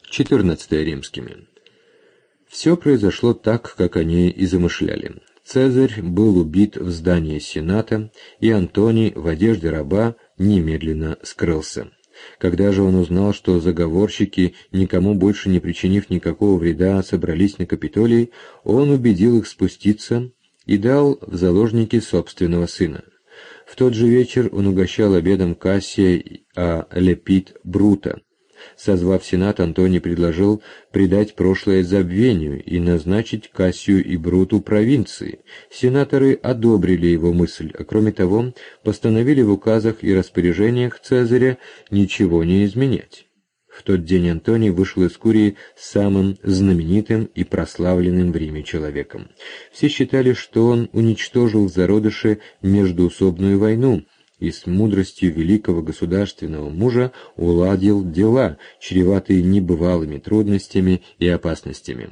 14 римскими. Все произошло так, как они и замышляли. Цезарь был убит в здании Сената, и Антоний в одежде раба немедленно скрылся. Когда же он узнал, что заговорщики, никому больше не причинив никакого вреда, собрались на Капитолий, он убедил их спуститься и дал в заложники собственного сына. В тот же вечер он угощал обедом Кассия, а Лепит Брута. Созвав Сенат, Антоний предложил предать прошлое забвению и назначить Кассию и Бруту провинции. Сенаторы одобрили его мысль, а кроме того, постановили в указах и распоряжениях Цезаря ничего не изменять. В тот день Антоний вышел из Курии самым знаменитым и прославленным в Риме человеком. Все считали, что он уничтожил в зародыше междоусобную войну, и с мудростью великого государственного мужа уладил дела, чреватые небывалыми трудностями и опасностями.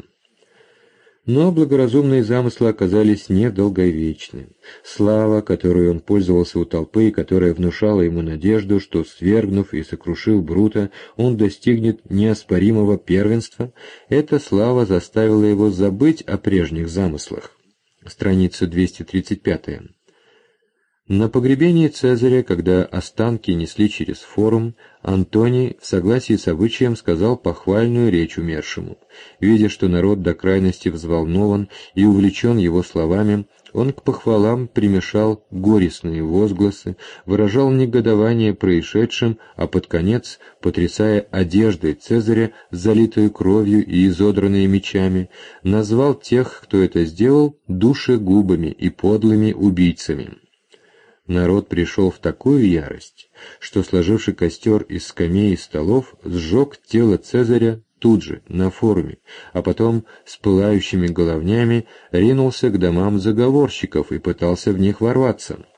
Но благоразумные замыслы оказались недолговечны. Слава, которой он пользовался у толпы и которая внушала ему надежду, что, свергнув и сокрушив Брута, он достигнет неоспоримого первенства, эта слава заставила его забыть о прежних замыслах. Страница 235. На погребении Цезаря, когда останки несли через форум, Антоний в согласии с обычаем сказал похвальную речь умершему. Видя, что народ до крайности взволнован и увлечен его словами, он к похвалам примешал горестные возгласы, выражал негодование происшедшим, а под конец, потрясая одеждой Цезаря, залитую кровью и изодранной мечами, назвал тех, кто это сделал, душегубами и подлыми убийцами. Народ пришел в такую ярость, что, сложивший костер из скамей и столов, сжег тело Цезаря тут же, на форуме, а потом с пылающими головнями ринулся к домам заговорщиков и пытался в них ворваться.